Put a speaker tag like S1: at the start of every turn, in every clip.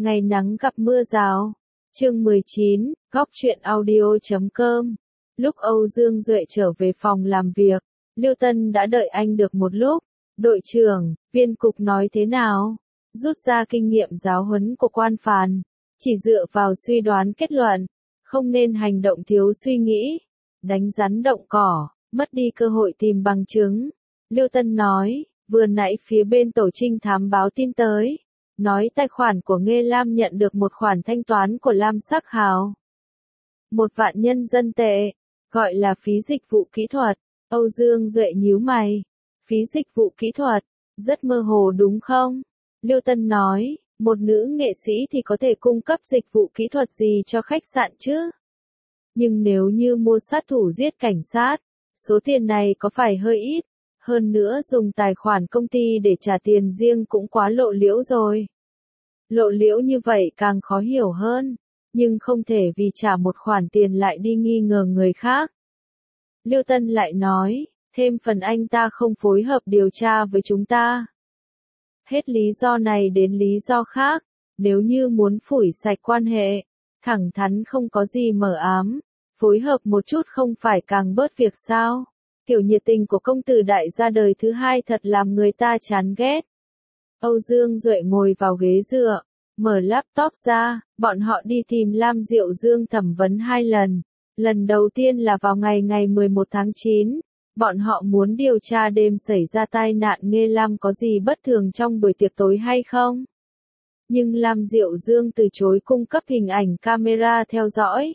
S1: Ngày nắng gặp mưa rào. Chương 19, góc truyện audio.com. Lúc Âu Dương Duệ trở về phòng làm việc, Lưu Tân đã đợi anh được một lúc. Đội trưởng, viên cục nói thế nào? Rút ra kinh nghiệm giáo huấn của quan phàn, chỉ dựa vào suy đoán kết luận, không nên hành động thiếu suy nghĩ, đánh rắn động cỏ, mất đi cơ hội tìm bằng chứng. Lưu Tân nói, vừa nãy phía bên tổ trinh thám báo tin tới, nói tài khoản của Nghê Lam nhận được một khoản thanh toán của Lam Sắc Hào. 1.000.000 nhân dân tệ, gọi là phí dịch vụ kỹ thuật. Âu Dương Duệ nhíu mày. Phí dịch vụ kỹ thuật, rất mơ hồ đúng không? Lưu Tân nói, một nữ nghệ sĩ thì có thể cung cấp dịch vụ kỹ thuật gì cho khách sạn chứ? Nhưng nếu như mua sát thủ giết cảnh sát, số tiền này có phải hơi ít? Hơn nữa dùng tài khoản công ty để trả tiền riêng cũng quá lộ liễu rồi. Lộ liễu như vậy càng khó hiểu hơn, nhưng không thể vì trả một khoản tiền lại đi nghi ngờ người khác. Lưu Tân lại nói, thêm phần anh ta không phối hợp điều tra với chúng ta. Hết lý do này đến lý do khác, nếu như muốn phủi sạch quan hệ, thẳng thắn không có gì mờ ám, phối hợp một chút không phải càng bớt việc sao? Kiểu nhiệt tình của công tử đại gia đời thứ hai thật làm người ta chán ghét. Âu Dương Duệ ngồi vào ghế dựa, mở laptop ra, bọn họ đi tìm Lam Diệu Dương thẩm vấn 2 lần. Lần đầu tiên là vào ngày 11 tháng 9, bọn họ muốn điều tra đêm xảy ra tai nạn Nghê Lam có gì bất thường trong buổi tiệc tối hay không. Nhưng Lam Diệu Dương từ chối cung cấp hình ảnh camera theo dõi.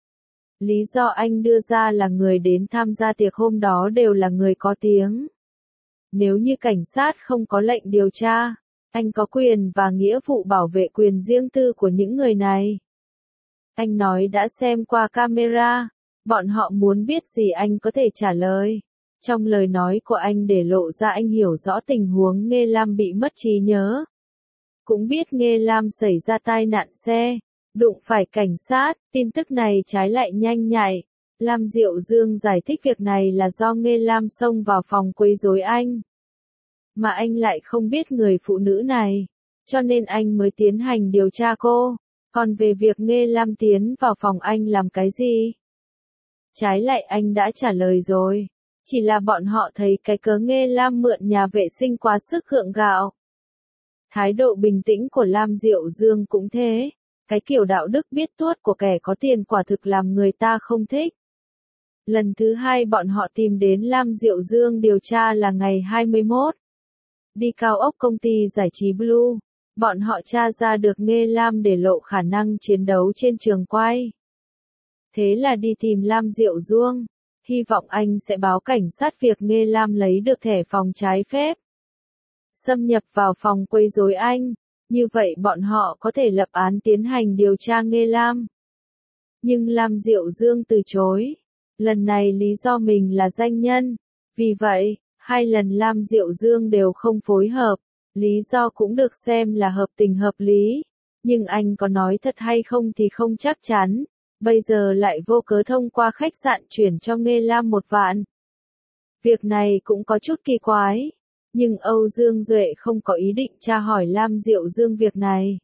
S1: Lý do anh đưa ra là người đến tham gia tiệc hôm đó đều là người có tiếng. Nếu như cảnh sát không có lệnh điều tra, anh có quyền và nghĩa vụ bảo vệ quyền riêng tư của những người này. Anh nói đã xem qua camera, bọn họ muốn biết gì anh có thể trả lời. Trong lời nói của anh để lộ ra anh hiểu rõ tình huống Nghê Lam bị mất trí nhớ. Cũng biết Nghê Lam xảy ra tai nạn xe, đụng phải cảnh sát, tin tức này trái lại nhanh nhạy. Lam Diệu Dương giải thích việc này là do Nghê Lam xông vào phòng quấy rối anh. Mà anh lại không biết người phụ nữ này, cho nên anh mới tiến hành điều tra cô. Còn về việc Nghê Lam tiến vào phòng anh làm cái gì? Trái lại anh đã trả lời rồi. Chỉ là bọn họ thấy cái cớ Nghê Lam mượn nhà vệ sinh quá sức gượng gạo. Thái độ bình tĩnh của Lam Diệu Dương cũng thế. Cái kiểu đạo đức biết tuốt của kẻ có tiền quả thực làm người ta không thích. Lần thứ 2 bọn họ tìm đến Lam Diệu Dương điều tra là ngày 21. Đi cao ốc công ty giải trí Blue. Bọn họ tra ra được Nghê Lam để lộ khả năng chiến đấu trên trường quay. Thế là đi tìm Lam Diệu Dương, hy vọng anh sẽ báo cảnh sát việc Nghê Lam lấy được thẻ phòng trái phép. Xâm nhập vào phòng quấy rối anh, như vậy bọn họ có thể lập án tiến hành điều tra Nghê Lam. Nhưng Lam Diệu Dương từ chối. Lần này lý do mình là danh nhân, vì vậy, 2 lần Lam Diệu Dương đều không phối hợp. Lý do cũng được xem là hợp tình hợp lý, nhưng anh có nói thật hay không thì không chắc chắn, bây giờ lại vô cớ thông qua khách sạn chuyển cho Nghê Lam 1.000.000. Việc này cũng có chút kỳ quái, nhưng Âu Dương Duệ không có ý định tra hỏi Lam Diệu Dương việc này.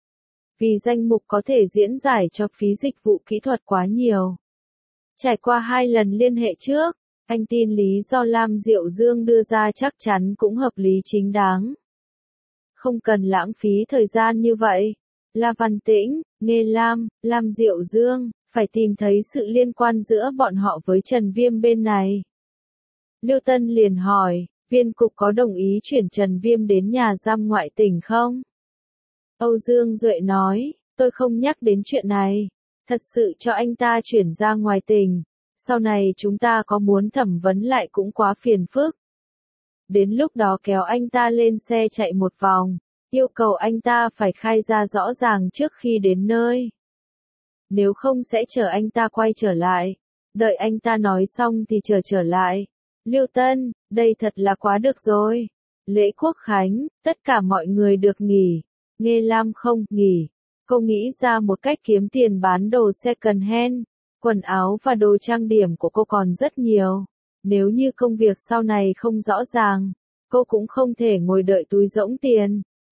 S1: Vì danh mục có thể diễn giải cho phí dịch vụ kỹ thuật quá nhiều. Trải qua 2 lần liên hệ trước, anh tin lý do Lam Diệu Dương đưa ra chắc chắn cũng hợp lý chính đáng. Không cần lãng phí thời gian như vậy. La Văn Tĩnh, Nghê Lam, Lam Diệu Dương, phải tìm thấy sự liên quan giữa bọn họ với Trần Viêm bên này. Lưu Tân liền hỏi, viên cục có đồng ý chuyển Trần Viêm đến nhà giam ngoại tỉnh không? Âu Dương Duệ nói, tôi không nhắc đến chuyện này. Thật sự cho anh ta chuyển ra ngoài tỉnh. Sau này chúng ta có muốn thẩm vấn lại cũng quá phiền phức. Đến lúc đó kéo anh ta lên xe chạy một vòng, yêu cầu anh ta phải khai ra rõ ràng trước khi đến nơi. Nếu không sẽ chờ anh ta quay trở lại, đợi anh ta nói xong thì trở lại. Lưu Tân, đây thật là quá được rồi. Lễ Quốc Khánh, tất cả mọi người được nghỉ. Nghê Lam không nghỉ. Cô nghĩ ra một cách kiếm tiền bán đồ second hand. Quần áo và đồ trang điểm của cô còn rất nhiều. Nếu như công việc sau này không rõ ràng, cô cũng không thể ngồi đợi túi rỗng tiền.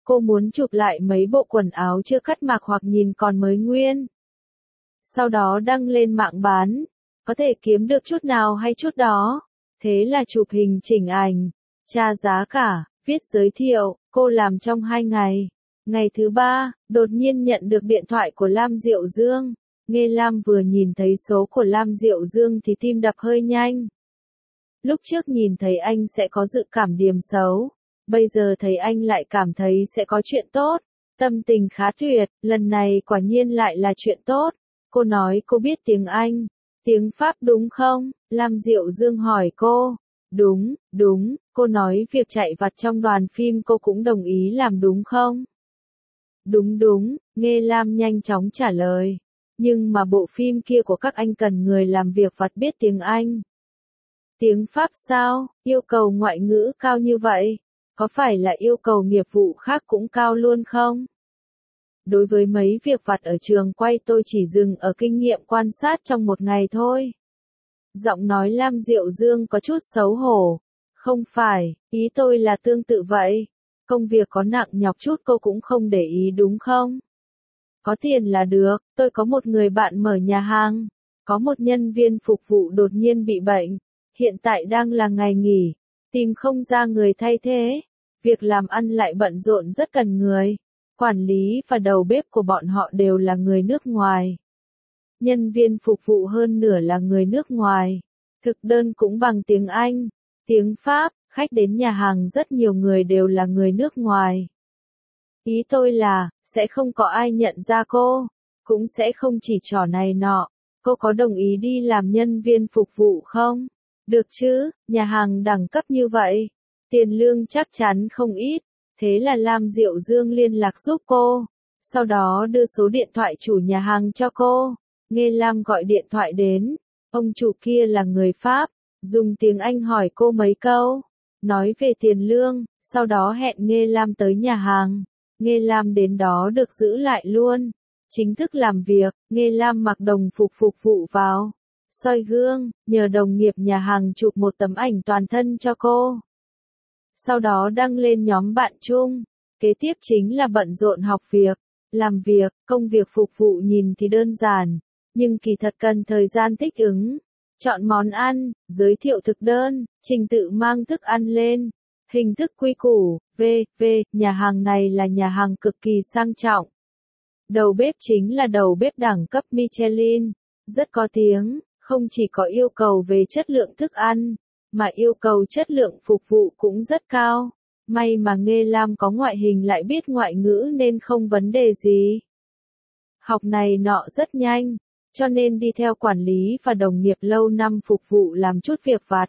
S1: Cô muốn chụp lại mấy bộ quần áo chưa cắt mặc hoặc nhìn còn mới nguyên. Sau đó đăng lên mạng bán, có thể kiếm được chút nào hay chút đó. Thế là chụp hình chỉnh ảnh, tra giá cả, viết giới thiệu, cô làm trong 2 ngày. Ngày thứ 3, đột nhiên nhận được điện thoại của Lam Diệu Dương. Nghe Lam vừa nhìn thấy số của Lam Diệu Dương thì tim đập hơi nhanh. Lúc trước nhìn thấy anh sẽ có dự cảm điềm xấu, bây giờ thấy anh lại cảm thấy sẽ có chuyện tốt. Tâm tình khá tuyệt, lần này quả nhiên lại là chuyện tốt. Cô nói cô biết tiếng Anh, tiếng Pháp đúng không? Lam Diệu Dương hỏi cô. Đúng, đúng, cô nói việc chạy vặt trong đoàn phim cô cũng đồng ý làm đúng không? Đúng đúng, Nghe Lam nhanh chóng trả lời. Nhưng mà bộ phim kia của các anh cần người làm việc vặt biết tiếng Anh. Tiếng Pháp sao? Yêu cầu ngoại ngữ cao như vậy? Có phải là yêu cầu nghiệp vụ khác cũng cao luôn không? Đối với mấy việc vặt ở trường quay tôi chỉ dừng ở kinh nghiệm quan sát trong 1 ngày thôi. Giọng nói Lam Diệu Dương có chút xấu hổ. Không phải, ý tôi là tương tự vậy. Công việc có nặng nhọc chút cô cũng không để ý đúng không? Có tiền là được, tôi có một người bạn mở nhà hàng. Có một nhân viên phục vụ đột nhiên bị bệnh. Hiện tại đang là ngày nghỉ. Tìm không ra người thay thế. Việc làm ăn lại bận rộn rất cần người. Quản lý và đầu bếp của bọn họ đều là người nước ngoài. Nhân viên phục vụ hơn nửa là người nước ngoài. Thực đơn cũng bằng tiếng Anh, tiếng Pháp, khách đến nhà hàng rất nhiều người đều là người nước ngoài. Ý tôi là, sẽ không có ai nhận ra cô, cũng sẽ không chỉ trò này nọ. Cô có đồng ý đi làm nhân viên phục vụ không? Được chứ, nhà hàng đẳng cấp như vậy. Tiền lương chắc chắn không ít. Thế là Lam Diệu Dương liên lạc giúp cô. Sau đó đưa số điện thoại chủ nhà hàng cho cô. Nghe Lam gọi điện thoại đến. Ông chủ kia là người Pháp. Dùng tiếng Anh hỏi cô mấy câu. Nói về tiền lương. Sau đó hẹn Nghe Lam tới nhà hàng. Nghe Lam đến đó được giữ lại luôn. Chính thức làm việc. Nghe Lam mặc đồng phục phục vụ vào. Soi gương. Nhờ đồng nghiệp nhà hàng chụp một tấm ảnh toàn thân cho cô. Sau đó đăng lên nhóm bạn chung. Kế tiếp chính là bận rộn học việc, làm việc, công việc phục vụ nhìn thì đơn giản, nhưng kỳ thật cần thời gian thích ứng. Chọn món ăn, giới thiệu thực đơn, trình tự mang thức ăn lên, hình thức quy củ, nhà hàng này là nhà hàng cực kỳ sang trọng. Đầu bếp chính là đầu bếp đẳng cấp Michelin, rất có tiếng, không chỉ có yêu cầu về chất lượng thức ăn, mà yêu cầu chất lượng phục vụ cũng rất cao. May mà Nghe Lam có ngoại hình lại biết ngoại ngữ nên không vấn đề gì. Học này nọ rất nhanh, cho nên đi theo quản lý và đồng nghiệp lâu năm phục vụ làm chút việc vặt.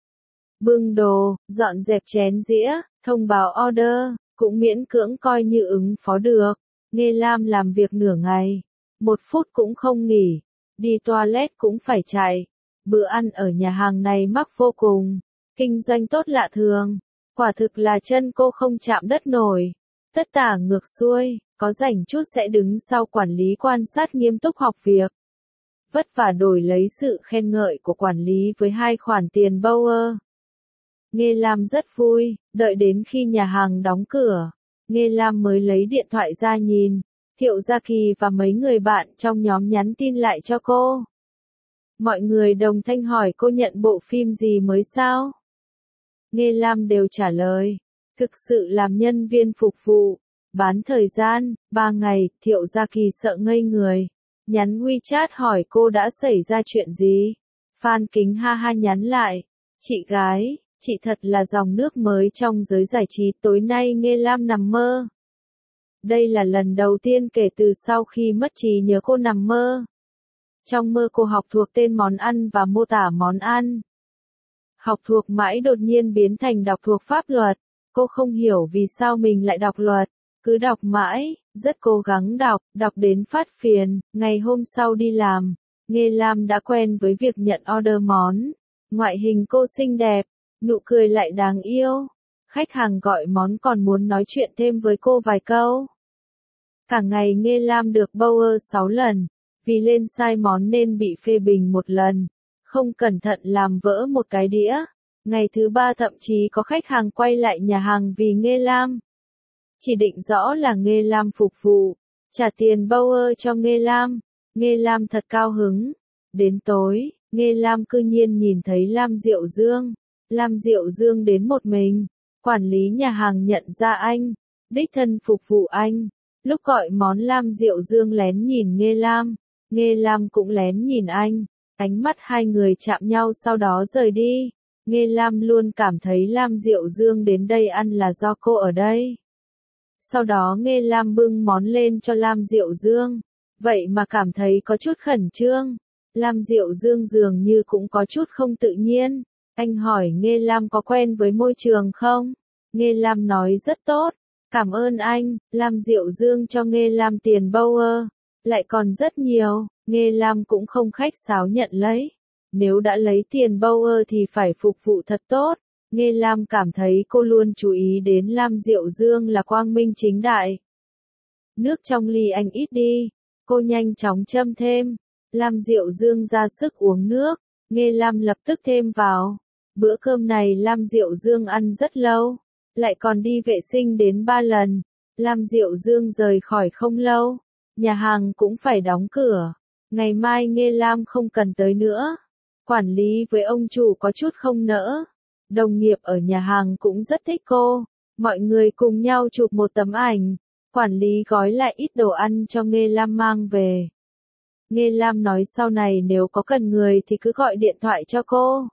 S1: Bưng đồ, dọn dẹp chén dĩa, thông báo order, cũng miễn cưỡng coi như ứng phó được. Nghe Lam làm việc nửa ngày, 1 phút cũng không nghỉ, đi toilet cũng phải chạy. Bữa ăn ở nhà hàng này mắc vô cùng, kinh doanh tốt lạ thường. Quả thực là chân cô không chạm đất nổi. Tất tả ngược xuôi, có rảnh chút sẽ đứng sau quản lý quan sát nghiêm túc học việc. Vất vả đổi lấy sự khen ngợi của quản lý với 2 khoản tiền Bauer. Nghe Lam rất vui, đợi đến khi nhà hàng đóng cửa. Nghe Lam mới lấy điện thoại ra nhìn. Thiệu Gia Kỳ và mấy người bạn trong nhóm nhắn tin lại cho cô. Mọi người đồng thanh hỏi cô nhận bộ phim gì mới sao? Nghe Lam đều trả lời. Thực sự làm nhân viên phục vụ. Bán thời gian, 3 ngày, Thiệu Gia Kỳ sợ ngây người. Nhắn WeChat hỏi cô đã xảy ra chuyện gì? Phan Kính ha ha nhắn lại. Chị gái, chị thật là dòng nước mới trong giới giải trí. Tối nay Nghe Lam nằm mơ. Đây là lần đầu tiên kể từ sau khi mất trí nhớ cô nằm mơ. Trong mơ cô học thuộc tên món ăn và mô tả món ăn. Học thuộc mãi đột nhiên biến thành đọc thuộc pháp luật. Cô không hiểu vì sao mình lại đọc luật. Cứ đọc mãi, rất cố gắng đọc đến phát phiền. Ngày hôm sau đi làm, Nghe Lam đã quen với việc nhận order món. Ngoại hình cô xinh đẹp, nụ cười lại đáng yêu. Khách hàng gọi món còn muốn nói chuyện thêm với cô vài câu. Cả ngày Nghe Lam được Bauer 6 lần. Vì lên sai món nên bị phê bình 1 lần. Không cẩn thận làm vỡ một cái đĩa. Ngày thứ 3 thậm chí có khách hàng quay lại nhà hàng vì Nghe Lam. chỉ định rõ là Nghê Lam phục vụ, trả tiền Bauer cho Nghê Lam. Nghê Lam thật cao hứng. Đến tối, Nghê Lam cư nhiên nhìn thấy Lam Diệu Dương. Lam Diệu Dương đến một mình. Quản lý nhà hàng nhận ra anh, đích thân phục vụ anh. Lúc gọi món Lam Diệu Dương lén nhìn Nghê Lam cũng lén nhìn anh. Ánh mắt hai người chạm nhau sau đó rời đi. Nghê Lam luôn cảm thấy Lam Diệu Dương đến đây ăn là do cô ở đây. Sau đó Nghê Lam bưng món lên cho Lam Diệu Dương. Vậy mà cảm thấy có chút khẩn trương. Lam Diệu Dương dường như cũng có chút không tự nhiên. Anh hỏi Nghê Lam có quen với môi trường không? Nghê Lam nói rất tốt. Cảm ơn anh. Lam Diệu Dương cho Nghê Lam tiền Bauer. Lại còn rất nhiều. Nghê Lam cũng không khách sáo nhận lấy. Nếu đã lấy tiền Bauer thì phải phục vụ thật tốt. Nghê Lam cảm thấy cô luôn chú ý đến Lam Diệu Dương là quang minh chính đại. Nước trong ly anh ít đi. Cô nhanh chóng châm thêm. Lam Diệu Dương ra sức uống nước. Nghê Lam lập tức thêm vào. Bữa cơm này Lam Diệu Dương ăn rất lâu. Lại còn đi vệ sinh đến 3 lần. Lam Diệu Dương rời khỏi không lâu. Nhà hàng cũng phải đóng cửa. Ngày mai Nghê Lam không cần tới nữa. Quản lý với ông chủ có chút không nỡ. Đồng nghiệp ở nhà hàng cũng rất thích cô. Mọi người cùng nhau chụp một tấm ảnh. Quản lý gói lại ít đồ ăn cho Nghê Lam mang về. Nghê Lam nói sau này nếu có cần người thì cứ gọi điện thoại cho cô.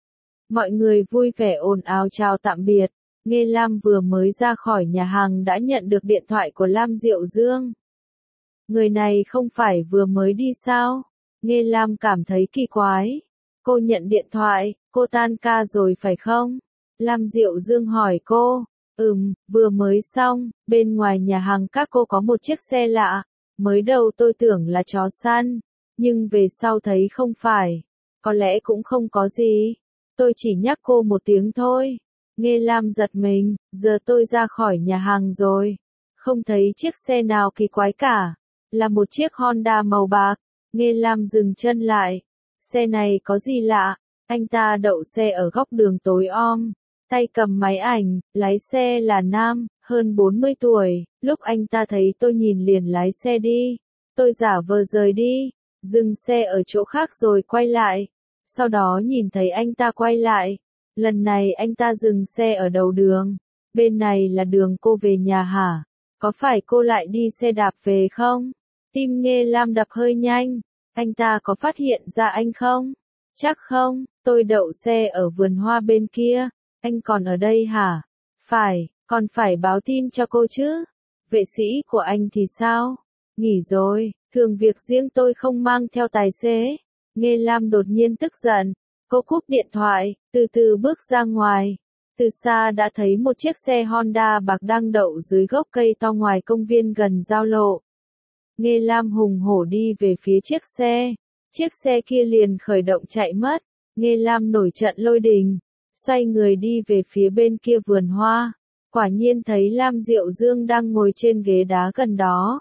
S1: Mọi người vui vẻ ồn ào chào tạm biệt. Nghê Lam vừa mới ra khỏi nhà hàng đã nhận được điện thoại của Lam Diệu Dương. Người này không phải vừa mới đi sao? Nghê Lam cảm thấy kỳ quái. Cô nhận điện thoại, cô tan ca rồi phải không? Lam Diệu Dương hỏi cô. Vừa mới xong, bên ngoài nhà hàng các cô có một chiếc xe lạ. Mới đầu tôi tưởng là chó săn, nhưng về sau thấy không phải. Có lẽ cũng không có gì. Tôi chỉ nhắc cô một tiếng thôi. Nghê Lam giật mình, giờ tôi ra khỏi nhà hàng rồi. Không thấy chiếc xe nào kỳ quái cả. Là một chiếc Honda màu bạc. Nghê Lam dừng chân lại. Xe này có gì lạ? Anh ta đậu xe ở góc đường tối om. Tay cầm máy ảnh, lái xe là nam, hơn 40 tuổi. Lúc anh ta thấy tôi nhìn liền lái xe đi. Tôi giả vờ rời đi. Dừng xe ở chỗ khác rồi quay lại. Sau đó nhìn thấy anh ta quay lại. Lần này anh ta dừng xe ở đầu đường. Bên này là đường cô về nhà hả? Có phải cô lại đi xe đạp về không? Tim Nghê Lam đập hơi nhanh. Anh ta có phát hiện ra anh không? Chắc không, tôi đậu xe ở vườn hoa bên kia. Anh còn ở đây hả? Phải, còn phải báo tin cho cô chứ. Vệ sĩ của anh thì sao? Nghỉ rồi, thường việc riêng tôi không mang theo tài xế. Nghê Lam đột nhiên tức giận. Cô cúp điện thoại, từ từ bước ra ngoài. Từ xa đã thấy một chiếc xe Honda bạc đang đậu dưới gốc cây to ngoài công viên gần giao lộ. Nghê Lam hùng hổ đi về phía chiếc xe. Chiếc xe kia liền khởi động chạy mất. Nghê Lam nổi trận lôi đình. Xoay người đi về phía bên kia vườn hoa. Quả nhiên thấy Lam Diệu Dương đang ngồi trên ghế đá gần đó.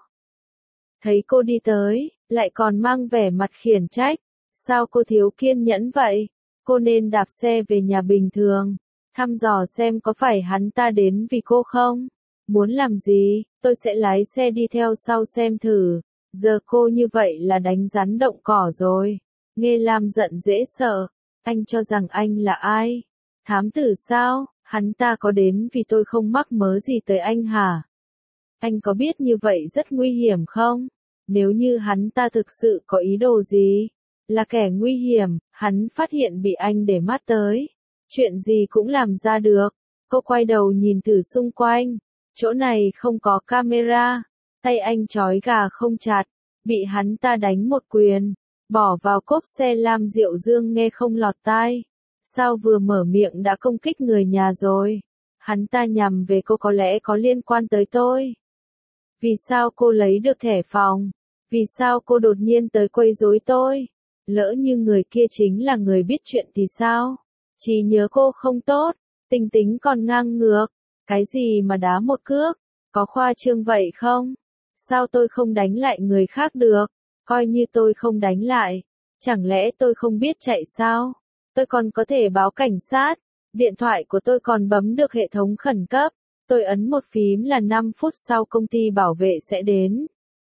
S1: Thấy cô đi tới, lại còn mang vẻ mặt khiển trách. Sao cô thiếu kiên nhẫn vậy? Cô nên đạp xe về nhà bình thường. Thăm dò xem có phải hắn ta đến vì cô không? Muốn làm gì, tôi sẽ lái xe đi theo sau xem thử. Giờ cô như vậy là đánh rắn động cỏ rồi. Nghê Lam giận dễ sợ. Anh cho rằng anh là ai? Thám tử sao? Hắn ta có đến vì tôi không mắc mớ gì tới anh hả? Anh có biết như vậy rất nguy hiểm không? Nếu như hắn ta thực sự có ý đồ gì? Là kẻ nguy hiểm, hắn phát hiện bị anh để mắt tới. Chuyện gì cũng làm ra được. Cô quay đầu nhìn thử xung quanh. Chỗ này không có camera. Tay anh trói gà không chặt. Bị hắn ta đánh một quyền. Bỏ vào cốp xe. Lam Diệu Dương nghe không lọt tai. Sao vừa mở miệng đã công kích người nhà rồi? Hắn ta nhằm về cô có lẽ có liên quan tới tôi. Vì sao cô lấy được thẻ phòng? Vì sao cô đột nhiên tới quấy rối tôi? Lỡ như người kia chính là người biết chuyện thì sao? Trí nhớ cô không tốt, tính tính còn ngang ngược. Cái gì mà đá một cước? Có khoa trương vậy không? Sao tôi không đánh lại người khác được? Coi như tôi không đánh lại. Chẳng lẽ tôi không biết chạy sao? Tôi còn có thể báo cảnh sát. Điện thoại của tôi còn bấm được hệ thống khẩn cấp. Tôi ấn một phím là 5 phút sau công ty bảo vệ sẽ đến.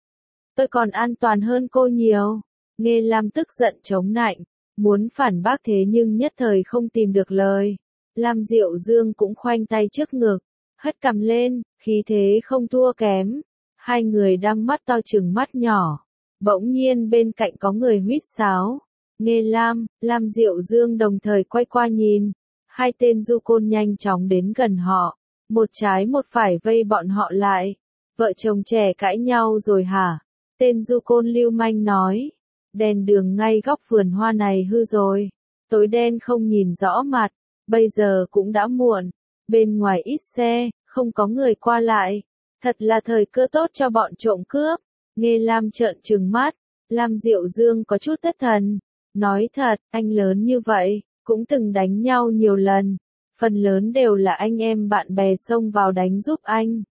S1: Tôi còn an toàn hơn cô nhiều. Nghe Lam tức giận chống nạnh, muốn phản bác thế nhưng nhất thời không tìm được lời. Lam Diệu Dương cũng khoanh tay trước ngực, hất cằm lên, khí thế không thua kém. Hai người đang mắt to chừng mắt nhỏ. Bỗng nhiên bên cạnh có người huýt sáo. Nghe Lam Diệu Dương đồng thời quay qua nhìn. Hai tên du côn nhanh chóng đến gần họ. Một trái một phải vây bọn họ lại. Vợ chồng trẻ cãi nhau rồi hả? Tên du côn lưu manh nói. Đèn đường ngay góc vườn hoa này hư rồi. Tối đen không nhìn rõ mặt. Bây giờ cũng đã muộn. Bên ngoài ít xe, không có người qua lại. Thật là thời cơ tốt cho bọn trộm cướp. Nghe Lam trợn trừng mắt. Lam Diệu Dương có chút thất thần. Nói thật, anh lớn như vậy, cũng từng đánh nhau nhiều lần. Phần lớn đều là anh em bạn bè xông vào đánh giúp anh.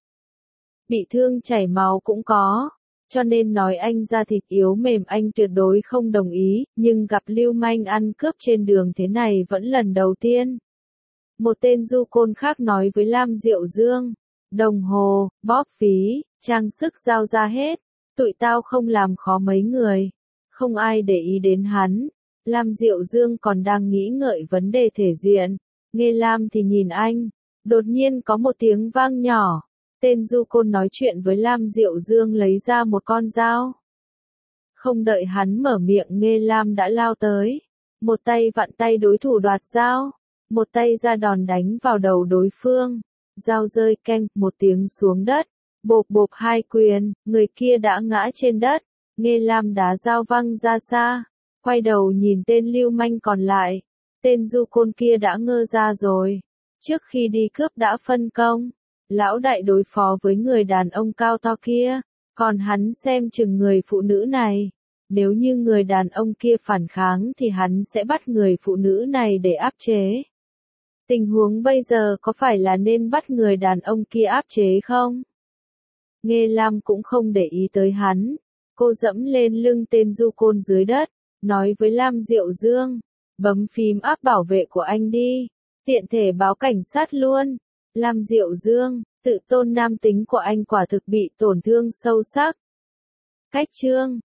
S1: Bị thương chảy máu cũng có. Cho nên nói anh da thịt yếu mềm anh tuyệt đối không đồng ý, nhưng gặp lưu manh ăn cướp trên đường thế này vẫn lần đầu tiên. Một tên du côn khác nói với Lam Diệu Dương, đồng hồ, bóp phí, trang sức giao ra hết, tụi tao không làm khó mấy người. Không ai để ý đến hắn. Lam Diệu Dương còn đang nghĩ ngợi vấn đề thể diện. Nghe Lam thì nhìn anh. Đột nhiên có một tiếng vang nhỏ. Tên du côn nói chuyện với Lam Diệu Dương lấy ra một con dao. Không đợi hắn mở miệng Nghe Lam đã lao tới. Một tay vặn tay đối thủ đoạt dao. Một tay ra đòn đánh vào đầu đối phương. Dao rơi keng một tiếng xuống đất. Bộp bộp hai quyền, người kia đã ngã trên đất. Nghe Lam đá dao văng ra xa. Quay đầu nhìn tên lưu manh còn lại. Tên du côn kia đã ngơ ra rồi. Trước khi đi cướp đã phân công. Lão đại đối phó với người đàn ông cao to kia. Còn hắn xem chừng người phụ nữ này. Nếu như người đàn ông kia phản kháng thì hắn sẽ bắt người phụ nữ này để áp chế. Tình huống bây giờ có phải là nên bắt người đàn ông kia áp chế không? Nghe Lam cũng không để ý tới hắn. Cô dẫm lên lưng tên du côn dưới đất. Nói với Lam Diệu Dương. Bấm phím áp bảo vệ của anh đi. Tiện thể báo cảnh sát luôn. Lam Diệu Dương, tự tôn nam tính của anh quả thực bị tổn thương sâu sắc. Cách chương